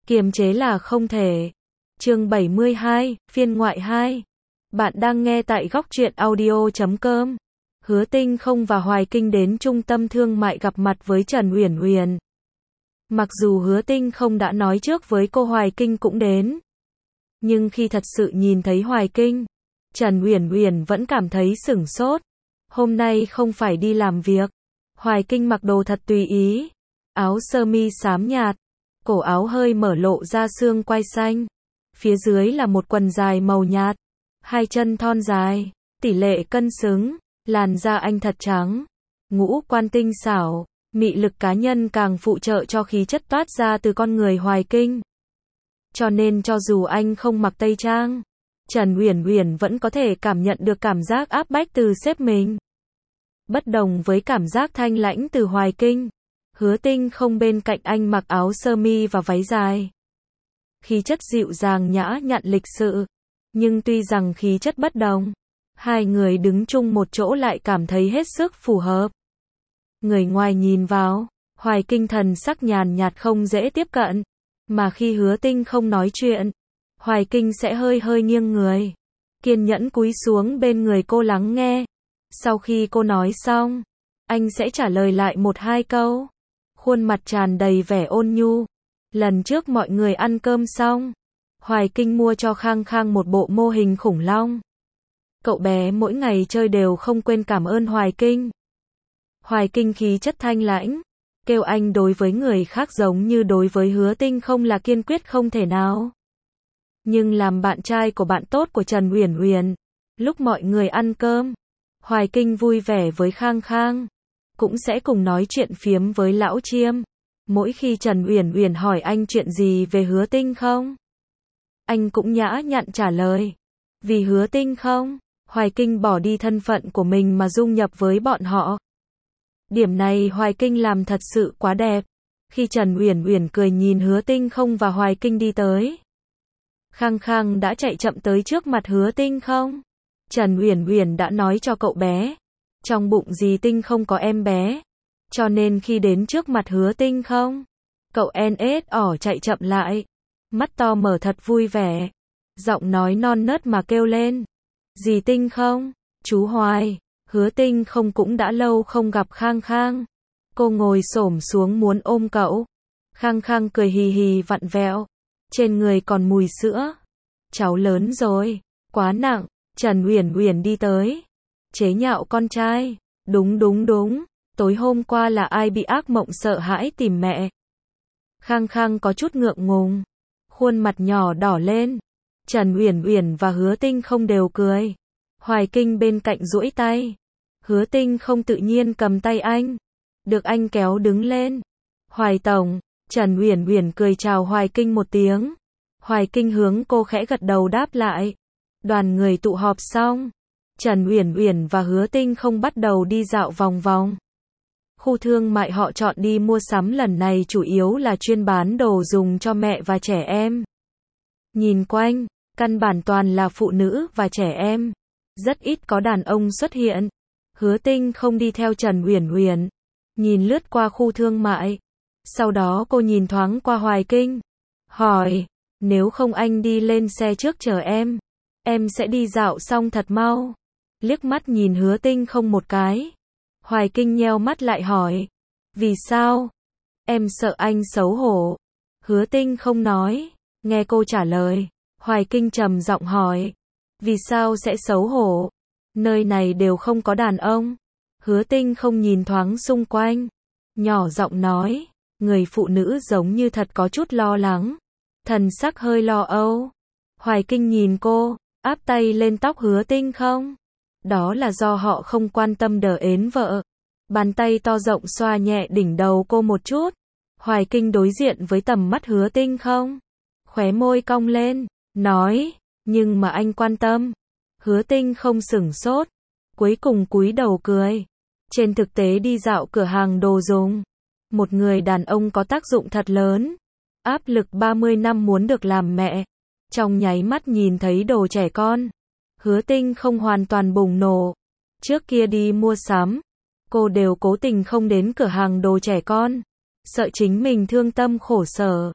Kiềm chế là không thể. Chương 72, phiên ngoại 2. Bạn đang nghe tại góc truyện audio.com. Hứa Tinh không và Hoài Kinh đến trung tâm thương mại gặp mặt với Trần Uyển Uyển. Mặc dù Hứa Tinh không đã nói trước với cô Hoài Kinh cũng đến, nhưng khi thật sự nhìn thấy Hoài Kinh, Trần Uyển Uyển vẫn cảm thấy sửng sốt. Hôm nay không phải đi làm việc. Hoài Kinh mặc đồ thật tùy ý, áo sơ mi xám nhạt, cổ áo hơi mở lộ ra xương quai xanh, phía dưới là một quần dài màu nhạt, hai chân thon dài, tỷ lệ cân xứng, làn da anh thật trắng, ngũ quan tinh xảo, mị lực cá nhân càng phụ trợ cho khí chất toát ra từ con người Hoài Kinh. Cho nên cho dù anh không mặc tây trang, Trần Uyển Uyển vẫn có thể cảm nhận được cảm giác áp bách từ sếp mình. Bất đồng với cảm giác thanh lãnh từ Hoài Kinh, Hứa Tinh không bên cạnh anh mặc áo sơ mi và váy dài. Khí chất dịu dàng nhã nhặn lịch sự, nhưng tuy rằng khí chất bất đồng, hai người đứng chung một chỗ lại cảm thấy hết sức phù hợp. Người ngoài nhìn vào, Hoài Kinh thần sắc nhàn nhạt không dễ tiếp cận, mà khi Hứa Tinh không nói chuyện, Hoài Kinh sẽ hơi nghiêng người, kiên nhẫn cúi xuống bên người cô lắng nghe. Sau khi cô nói xong, anh sẽ trả lời lại một hai câu. Khuôn mặt tràn đầy vẻ ôn nhu. Lần trước mọi người ăn cơm xong, Hoài Kinh mua cho Khang Khang một bộ mô hình khủng long. Cậu bé mỗi ngày chơi đều không quên cảm ơn Hoài Kinh. Hoài Kinh khí chất thanh lãnh, kêu anh đối với người khác giống như đối với Hứa Tinh không là kiên quyết không thể nào. Nhưng làm bạn trai của bạn tốt của Trần Uyển Uyển, lúc mọi người ăn cơm, Hoài Kinh vui vẻ với Khang Khang, cũng sẽ cùng nói chuyện phiếm với Lão Chiêm. Mỗi khi Trần Uyển Uyển hỏi anh chuyện gì về Hứa Tinh không, anh cũng nhã nhặn trả lời. Vì Hứa Tinh không, Hoài Kinh bỏ đi thân phận của mình mà dung nhập với bọn họ. Điểm này Hoài Kinh làm thật sự quá đẹp. Khi Trần Uyển Uyển cười nhìn Hứa Tinh không và Hoài Kinh đi tới, Khang Khang đã chạy chậm tới trước mặt Hứa Tinh không. Trần Uyển Uyển đã nói cho cậu bé, trong bụng dì Tinh không có em bé, cho nên khi đến trước mặt Hứa Tinh không, cậu NSO chạy chậm lại, mắt to mở thật vui vẻ, giọng nói non nớt mà kêu lên, dì Tinh không, chú Hoài. Hứa Tinh không cũng đã lâu không gặp Khang Khang, cô ngồi xổm xuống muốn ôm cậu. Khang Khang cười hì hì vặn vẹo, trên người còn mùi sữa. Cháu lớn rồi, quá nặng. Trần Uyển Uyển đi tới, chế nhạo con trai. Đúng, tối hôm qua là ai bị ác mộng sợ hãi tìm mẹ. Khang Khang có chút ngượng ngùng, khuôn mặt nhỏ đỏ lên. Trần Uyển Uyển và Hứa Tinh không đều cười. Hoài Kinh bên cạnh duỗi tay, Hứa Tinh không tự nhiên cầm tay anh, được anh kéo đứng lên. Hoài tổng. Trần Uyển Uyển cười chào Hoài Kinh một tiếng. Hoài Kinh hướng cô khẽ gật đầu đáp lại. Đoàn người tụ họp xong, Trần Uyển Uyển và Hứa Tinh không bắt đầu đi dạo vòng vòng. Khu thương mại họ chọn đi mua sắm lần này chủ yếu là chuyên bán đồ dùng cho mẹ và trẻ em. Nhìn quanh, căn bản toàn là phụ nữ và trẻ em, rất ít có đàn ông xuất hiện. Hứa Tinh không đi theo Trần Uyển Uyển, nhìn lướt qua khu thương mại. Sau đó cô nhìn thoáng qua Hoài Kinh, hỏi, nếu không anh đi lên xe trước chờ em sẽ đi dạo xong thật mau. Liếc mắt nhìn Hứa Tinh không một cái, Hoài Kinh nheo mắt lại hỏi, vì sao? Em sợ anh xấu hổ. Hứa Tinh không nói, nghe cô trả lời, Hoài Kinh trầm giọng hỏi, vì sao sẽ xấu hổ? Nơi này đều không có đàn ông. Hứa Tinh không nhìn thoáng xung quanh, nhỏ giọng nói, người phụ nữ giống như thật có chút lo lắng, thần sắc hơi lo âu. Hoài Kinh nhìn cô, áp tay lên tóc Hứa Tinh không. Đó là do họ không quan tâm đờ ến vợ. Bàn tay to rộng xoa nhẹ đỉnh đầu cô một chút. Hoài Kinh đối diện với tầm mắt Hứa Tinh không, khóe môi cong lên, nói, nhưng mà anh quan tâm. Hứa Tinh không sửng sốt, cuối cùng cúi đầu cười. Trên thực tế đi dạo cửa hàng đồ dùng, một người đàn ông có tác dụng thật lớn. Áp lực 30 năm muốn được làm mẹ, trong nháy mắt nhìn thấy đồ trẻ con, Hứa Tinh không hoàn toàn bùng nổ. Trước kia đi mua sắm, cô đều cố tình không đến cửa hàng đồ trẻ con, sợ chính mình thương tâm khổ sở.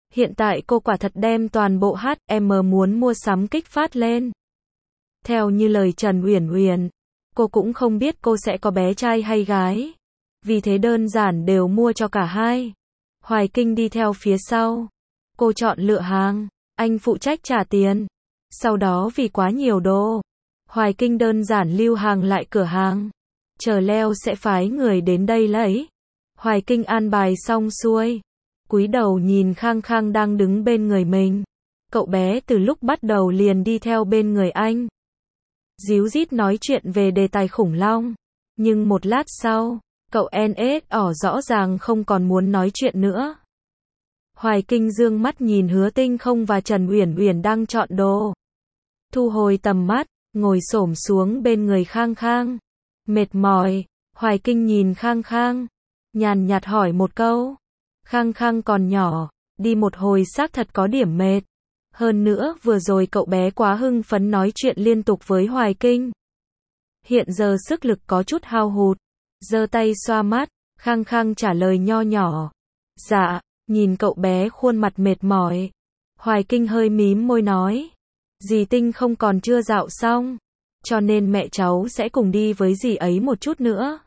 Hiện tại cô quả thật đem toàn bộ HM muốn mua sắm kích phát lên. Theo như lời Trần Uyển Uyển, cô cũng không biết cô sẽ có bé trai hay gái. Vì thế đơn giản đều mua cho cả hai. Hoài Kinh đi theo phía sau. Cô chọn lựa hàng, anh phụ trách trả tiền. Sau đó vì quá nhiều đồ, Hoài Kinh đơn giản lưu hàng lại cửa hàng. Chờ Leo sẽ phái người đến đây lấy. Hoài Kinh an bài xong xuôi, cúi đầu nhìn Khang Khang đang đứng bên người mình. Cậu bé từ lúc bắt đầu liền đi theo bên người anh. Díu dít nói chuyện về đề tài khủng long. Nhưng một lát sau, cậu NSO rõ ràng không còn muốn nói chuyện nữa. Hoài Kinh dương mắt nhìn Hứa Tinh Không và Trần Uyển Uyển đang chọn đồ. Thu hồi tầm mắt, ngồi xổm xuống bên người Khang Khang. Mệt mỏi, Hoài Kinh nhìn Khang Khang, nhàn nhạt hỏi một câu. Khang Khang còn nhỏ, đi một hồi xác thật có điểm mệt. Hơn nữa vừa rồi cậu bé quá hưng phấn nói chuyện liên tục với Hoài Kinh. Hiện giờ sức lực có chút hao hụt. Giơ tay xoa mắt, Khang Khang trả lời nho nhỏ. Dạ, nhìn cậu bé khuôn mặt mệt mỏi. Hoài Kinh hơi mím môi nói. Dì Tinh Không còn chưa dạo xong, cho nên mẹ cháu sẽ cùng đi với dì ấy một chút nữa.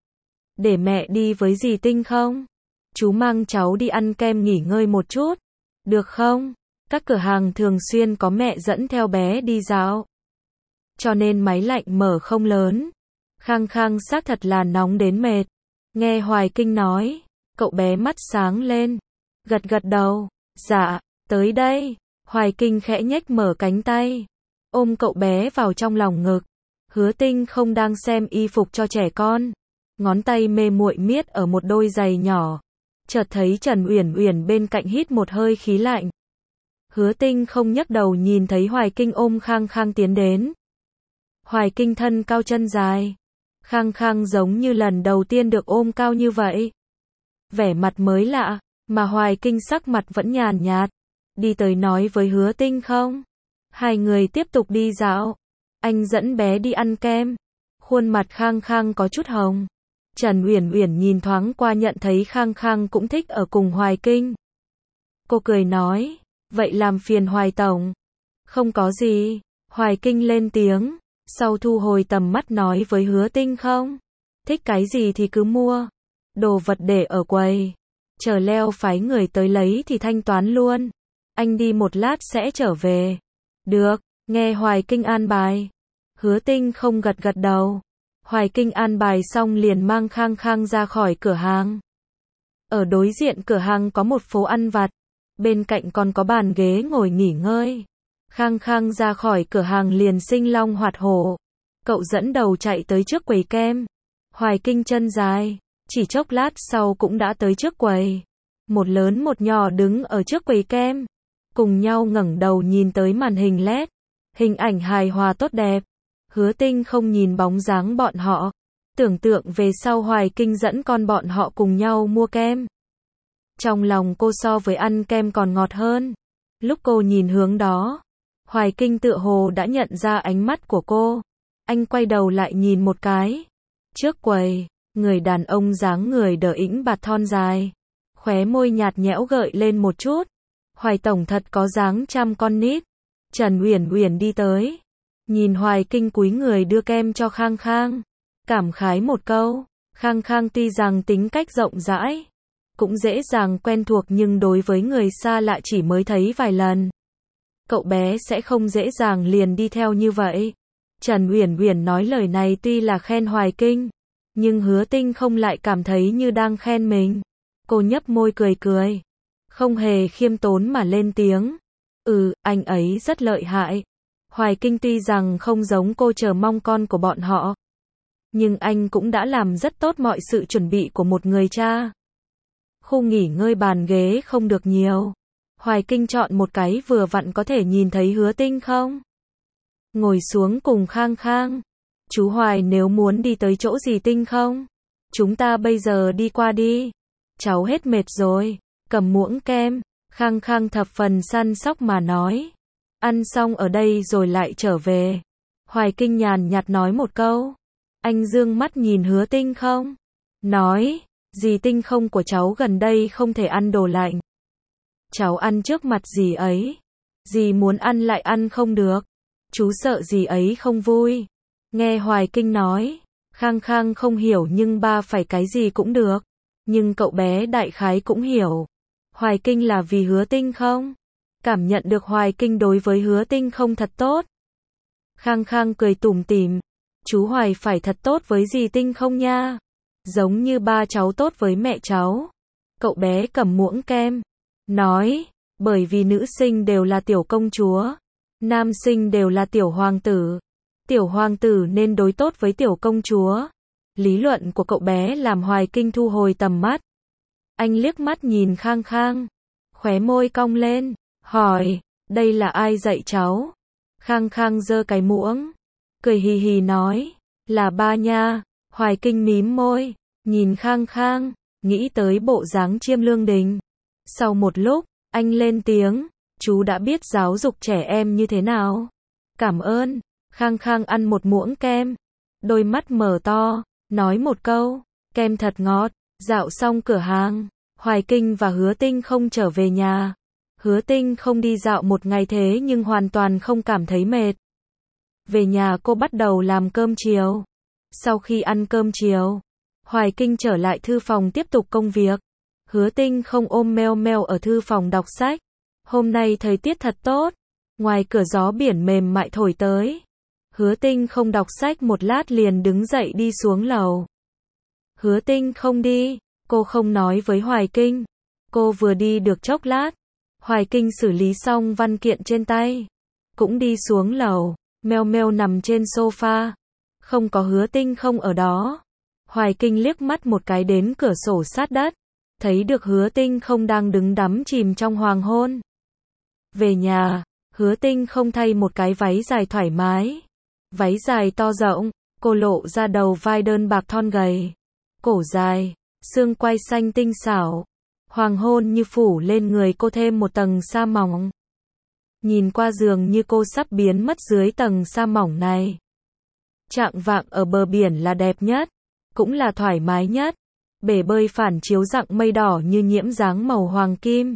Để mẹ đi với dì Tinh Không. Chú mang cháu đi ăn kem nghỉ ngơi một chút. Được không? Các cửa hàng thường xuyên có mẹ dẫn theo bé đi dạo. Cho nên máy lạnh mở không lớn. Khang Khang xác thật là nóng đến mệt. Nghe Hoài Kinh nói, cậu bé mắt sáng lên. Gật gật đầu. Dạ, tới đây. Hoài Kinh khẽ nhếch mở cánh tay, ôm cậu bé vào trong lòng ngực. Hứa Tinh Không đang xem y phục cho trẻ con, ngón tay mê muội miết ở một đôi giày nhỏ. Chợt thấy Trần Uyển Uyển bên cạnh hít một hơi khí lạnh. Hứa Tinh Không nhấc đầu nhìn thấy Hoài Kinh ôm Khang Khang tiến đến. Hoài Kinh thân cao chân dài, Khang Khang giống như lần đầu tiên được ôm cao như vậy. Vẻ mặt mới lạ, mà Hoài Kinh sắc mặt vẫn nhàn nhạt. Đi tới nói với Hứa Tinh Không. Hai người tiếp tục đi dạo. Anh dẫn bé đi ăn kem. Khuôn mặt Khang Khang có chút hồng. Trần Uyển Uyển nhìn thoáng qua nhận thấy Khang Khang cũng thích ở cùng Hoài Kinh. Cô cười nói, vậy làm phiền Hoài Tổng. Không có gì. Hoài Kinh lên tiếng, sau thu hồi tầm mắt nói với Hứa Tinh Không. Thích cái gì thì cứ mua. Đồ vật để ở quầy. Chờ Leo phái người tới lấy thì thanh toán luôn. Anh đi một lát sẽ trở về. Được, nghe Hoài Kinh an bài. Hứa Tinh Không gật gật đầu. Hoài Kinh an bài xong liền mang Khang Khang ra khỏi cửa hàng. Ở đối diện cửa hàng có một phố ăn vặt. Bên cạnh còn có bàn ghế ngồi nghỉ ngơi. Khang Khang ra khỏi cửa hàng liền sinh long hoạt hổ. Cậu dẫn đầu chạy tới trước quầy kem. Hoài Kinh chân dài, chỉ chốc lát sau cũng đã tới trước quầy. Một lớn một nhỏ đứng ở trước quầy kem. Cùng nhau ngẩng đầu nhìn tới màn hình LED. Hình ảnh hài hòa tốt đẹp. Hứa Tinh Không nhìn bóng dáng bọn họ. Tưởng tượng về sau Hoài Kinh dẫn con bọn họ cùng nhau mua kem. Trong lòng cô so với ăn kem còn ngọt hơn. Lúc cô nhìn hướng đó, Hoài Kinh tựa hồ đã nhận ra ánh mắt của cô. Anh quay đầu lại nhìn một cái. Trước quầy, người đàn ông dáng người đờ ĩnh bạt thon dài. Khóe môi nhạt nhẽo gợi lên một chút. Hoài Tổng thật có dáng chăm con nít. Trần Uyển Uyển đi tới. Nhìn Hoài Kinh cúi người đưa kem cho Khang Khang. Cảm khái một câu. Khang Khang tuy rằng tính cách rộng rãi, cũng dễ dàng quen thuộc nhưng đối với người xa lạ chỉ mới thấy vài lần. Cậu bé sẽ không dễ dàng liền đi theo như vậy. Trần Uyển Uyển nói lời này tuy là khen Hoài Kinh, nhưng Hứa Tinh Không lại cảm thấy như đang khen mình. Cô nhấp môi cười cười. Không hề khiêm tốn mà lên tiếng. Anh ấy rất lợi hại. Hoài Kinh tuy rằng không giống cô chờ mong con của bọn họ, nhưng anh cũng đã làm rất tốt mọi sự chuẩn bị của một người cha. Khu nghỉ ngơi bàn ghế không được nhiều. Hoài Kinh chọn một cái vừa vặn có thể nhìn thấy Hứa Tinh Không. Ngồi xuống cùng Khang Khang. Chú Hoài nếu muốn đi tới chỗ gì Tinh Không, chúng ta bây giờ đi qua đi. Cháu hết mệt rồi. Cầm muỗng kem. Khang Khang thập phần săn sóc mà nói. Ăn xong ở đây rồi lại trở về. Hoài Kinh nhàn nhạt nói một câu. Anh dương mắt nhìn Hứa Tinh Không. Nói, dì Tinh Không của cháu gần đây không thể ăn đồ lạnh. cháu ăn trước mặt dì ấy. Dì muốn ăn lại ăn không được. Chú sợ dì ấy không vui. Nghe Hoài Kinh nói, Khang Khang không hiểu nhưng ba phải cái gì cũng được. Nhưng cậu bé đại khái cũng hiểu. Hoài Kinh là vì Hứa Tinh không? Cảm nhận được Hoài Kinh đối với Hứa Tinh không thật tốt. Khang Khang cười tủm tỉm. Chú Hoài phải thật tốt với dì Tinh không nha. Giống như ba cháu tốt với mẹ cháu. Cậu bé cầm muỗng kem. Nói, bởi vì nữ sinh đều là tiểu công chúa. Nam sinh đều là tiểu hoàng tử. Tiểu hoàng tử nên đối tốt với tiểu công chúa. Lý luận của cậu bé làm Hoài Kinh thu hồi tầm mắt. Anh liếc mắt nhìn Khang Khang. Khóe môi cong lên. Hỏi, đây là ai dạy cháu? Khang Khang giơ cái muỗng. Cười hì hì nói, là ba nha. Hoài Kinh mím môi. Nhìn Khang Khang. Nghĩ tới bộ dáng Chiêm Lương Đình. Sau một lúc, anh lên tiếng. Chú đã biết giáo dục trẻ em như thế nào. Cảm ơn. Khang Khang ăn một muỗng kem. Đôi mắt mở to. Nói một câu. Kem thật ngọt. Dạo xong cửa hàng. Hoài Kinh và Hứa Tinh không trở về nhà. Hứa Tinh không đi dạo một ngày thế nhưng hoàn toàn không cảm thấy mệt. Về nhà cô bắt đầu làm cơm chiều. Sau khi ăn cơm chiều, Hoài Kinh trở lại thư phòng tiếp tục công việc. Hứa Tinh không ôm meo meo ở thư phòng đọc sách. Hôm nay thời tiết thật tốt. Ngoài cửa gió biển mềm mại thổi tới. Hứa Tinh không đọc sách một lát liền đứng dậy đi xuống lầu. Hứa Tinh không đi. Cô không nói với Hoài Kinh. Cô vừa đi được chốc lát. Hoài Kinh xử lý xong văn kiện trên tay. Cũng đi xuống lầu. Meo meo nằm trên sofa. Không có Hứa Tinh không ở đó. Hoài Kinh liếc mắt một cái đến cửa sổ sát đất. Thấy được Hứa Tinh không đang đứng đắm chìm trong hoàng hôn. Về nhà, Hứa Tinh không thay một cái váy dài thoải mái. Váy dài to rộng, cô lộ ra đầu vai đơn bạc thon gầy. Cổ dài, xương quai xanh tinh xảo. Hoàng hôn như phủ lên người cô thêm một tầng sa mỏng. Nhìn qua giường như cô sắp biến mất dưới tầng sa mỏng này. Chạng vạng ở bờ biển là đẹp nhất, cũng là thoải mái nhất. Bể bơi phản chiếu rặng mây đỏ như nhiễm dáng màu hoàng kim.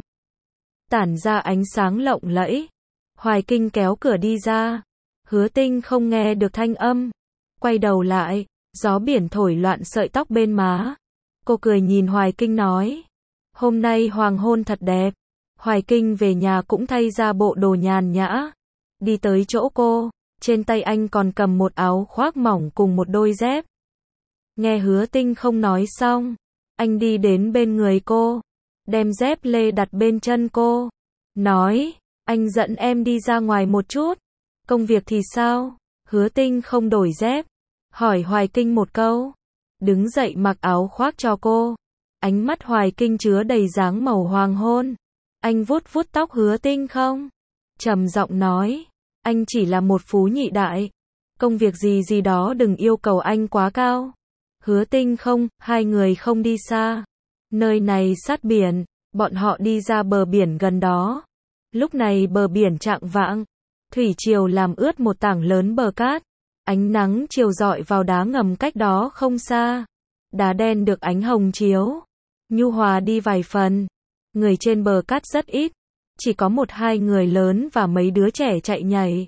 Tản ra ánh sáng lộng lẫy. Hoài Kinh kéo cửa đi ra. Hứa Tinh không nghe được thanh âm. Quay đầu lại, gió biển thổi loạn sợi tóc bên má. Cô cười nhìn Hoài Kinh nói. Hôm nay hoàng hôn thật đẹp. Hoài Kinh về nhà cũng thay ra bộ đồ nhàn nhã. Đi tới chỗ cô, trên tay anh còn cầm một áo khoác mỏng cùng một đôi dép. Nghe Hứa Tinh không nói xong, anh đi đến bên người cô, đem dép lê đặt bên chân cô. Nói, anh dẫn em đi ra ngoài một chút. Công việc thì sao? Hứa Tinh không đổi dép. Hỏi Hoài Kinh một câu. Đứng dậy mặc áo khoác cho cô. Ánh mắt Hoài Kinh chứa đầy dáng màu hoàng hôn. Anh vuốt vuốt tóc Hứa Tinh không. Trầm giọng nói. Anh chỉ là một phú nhị đại. Công việc gì gì đó đừng yêu cầu anh quá cao. Hứa Tinh không, hai người không đi xa. Nơi này sát biển, bọn họ đi ra bờ biển gần đó. Lúc này bờ biển chạng vạng. Thủy triều làm ướt một tảng lớn bờ cát. Ánh nắng chiều rọi vào đá ngầm cách đó không xa. Đá đen được ánh hồng chiếu. Nhu hòa đi vài phần. Người trên bờ cát rất ít. Chỉ có một hai người lớn và mấy đứa trẻ chạy nhảy.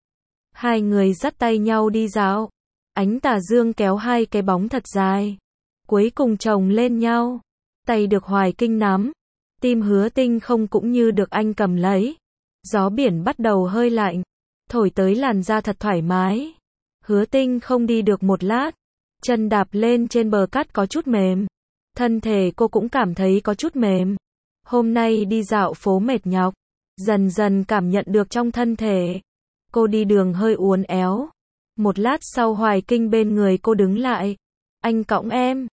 Hai người dắt tay nhau đi dạo. Ánh tà dương kéo hai cái bóng thật dài. Cuối cùng chồng lên nhau. Tay được Hoài Kinh nắm. Tim Hứa Tinh không cũng như được anh cầm lấy. Gió biển bắt đầu hơi lạnh. Thổi tới làn da thật thoải mái. Hứa Tinh không đi được một lát. Chân đạp lên trên bờ cát có chút mềm. Thân thể cô cũng cảm thấy có chút mềm. Hôm nay đi dạo phố mệt nhọc. Dần dần cảm nhận được trong thân thể. Cô đi đường hơi uốn éo. Một lát sau Hoài Kinh bên người cô đứng lại. Anh cõng em.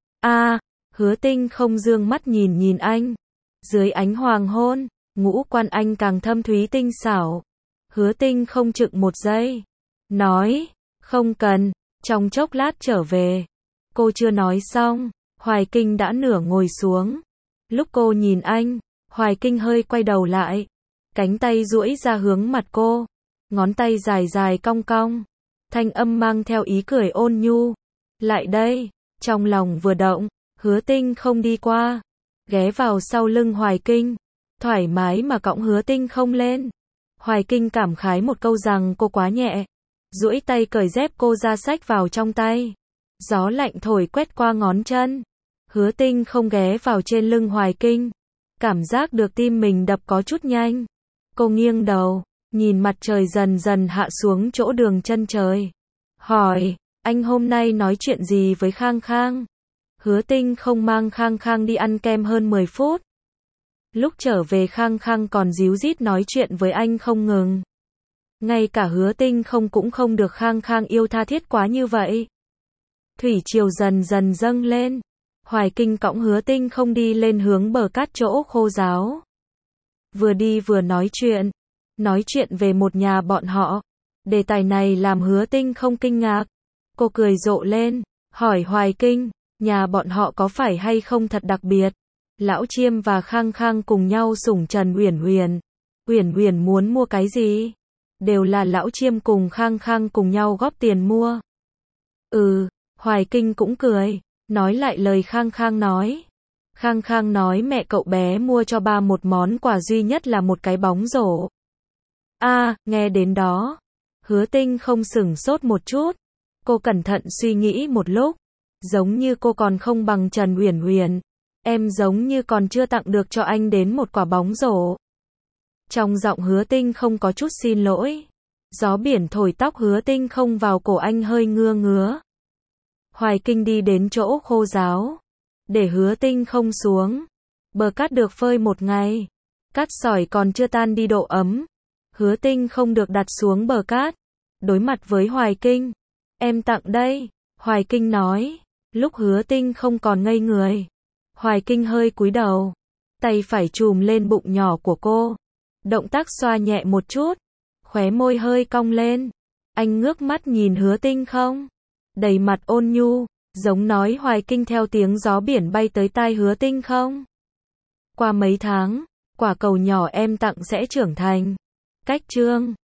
Hứa Tinh không dương mắt nhìn nhìn anh. Dưới ánh hoàng hôn, ngũ quan anh càng thâm thúy tinh xảo. Hứa Tinh không chựng một giây. Nói, không cần, trong chốc lát trở về. Cô chưa nói xong, Hoài Kinh đã nửa ngồi xuống. Lúc cô nhìn anh, Hoài Kinh hơi quay đầu lại. Cánh tay duỗi ra hướng mặt cô. Ngón tay dài dài cong cong. Thanh âm mang theo ý cười ôn nhu. Lại đây, trong lòng vừa động, Hứa Tinh không đi qua. Ghé vào sau lưng Hoài Kinh. thoải mái mà cõng Hứa Tinh không lên. Hoài Kinh cảm khái một câu rằng cô quá nhẹ, duỗi tay cởi dép cô ra xách vào trong tay. Gió lạnh thổi quét qua ngón chân. Hứa Tinh không ghé vào trên lưng Hoài Kinh, cảm giác được tim mình đập có chút nhanh. Cô nghiêng đầu, nhìn mặt trời dần dần hạ xuống chỗ đường chân trời. Hỏi, anh hôm nay nói chuyện gì với Khang Khang? Hứa Tinh không mang Khang Khang đi ăn kem hơn 10 phút. Lúc trở về Khang Khang còn díu dít nói chuyện với anh không ngừng. Ngay cả Hứa Tinh cũng không được Khang Khang yêu tha thiết quá như vậy. Thủy triều dần dần dâng lên. Hoài Kinh cõng Hứa Tinh không đi lên hướng bờ cát chỗ khô ráo. Vừa đi vừa nói chuyện về một nhà bọn họ. Đề tài này làm Hứa Tinh không kinh ngạc. Cô cười rộ lên, hỏi Hoài Kinh, nhà bọn họ có phải hay không thật đặc biệt? Lão Chiêm và Khang Khang cùng nhau sủng Trần Uyển Uyển. Uyển Uyển muốn mua cái gì? Đều là Lão Chiêm cùng Khang Khang cùng nhau góp tiền mua. Hoài Kinh cũng cười, nói lại lời Khang Khang nói. Khang Khang nói mẹ cậu bé mua cho ba một món quà duy nhất là một cái bóng rổ. Nghe đến đó, Hứa Tinh không sửng sốt một chút. Cô cẩn thận suy nghĩ một lúc. Giống như cô còn không bằng Trần Uyển Uyển. Em giống như còn chưa tặng được cho anh đến một quả bóng rổ. Trong giọng Hứa Tinh không có chút xin lỗi. Gió biển thổi tóc Hứa Tinh không vào cổ anh hơi ngứa. Hoài Kinh đi đến chỗ khô ráo, để Hứa Tinh không xuống. Bờ cát được phơi một ngày, cát sỏi còn chưa tan đi độ ấm. Hứa Tinh không được đặt xuống bờ cát. Đối mặt với Hoài Kinh, em tặng đây, Hoài Kinh nói. Lúc Hứa Tinh không còn ngây người, Hoài Kinh hơi cúi đầu, tay phải chùm lên bụng nhỏ của cô. Động tác xoa nhẹ một chút, khóe môi hơi cong lên. Anh ngước mắt nhìn Hứa Tinh không, đầy mặt ôn nhu, giống nói Hoài Kinh theo tiếng gió biển bay tới tai Hứa Tinh không. Qua mấy tháng, quả cầu nhỏ em tặng sẽ trưởng thành. Cách chương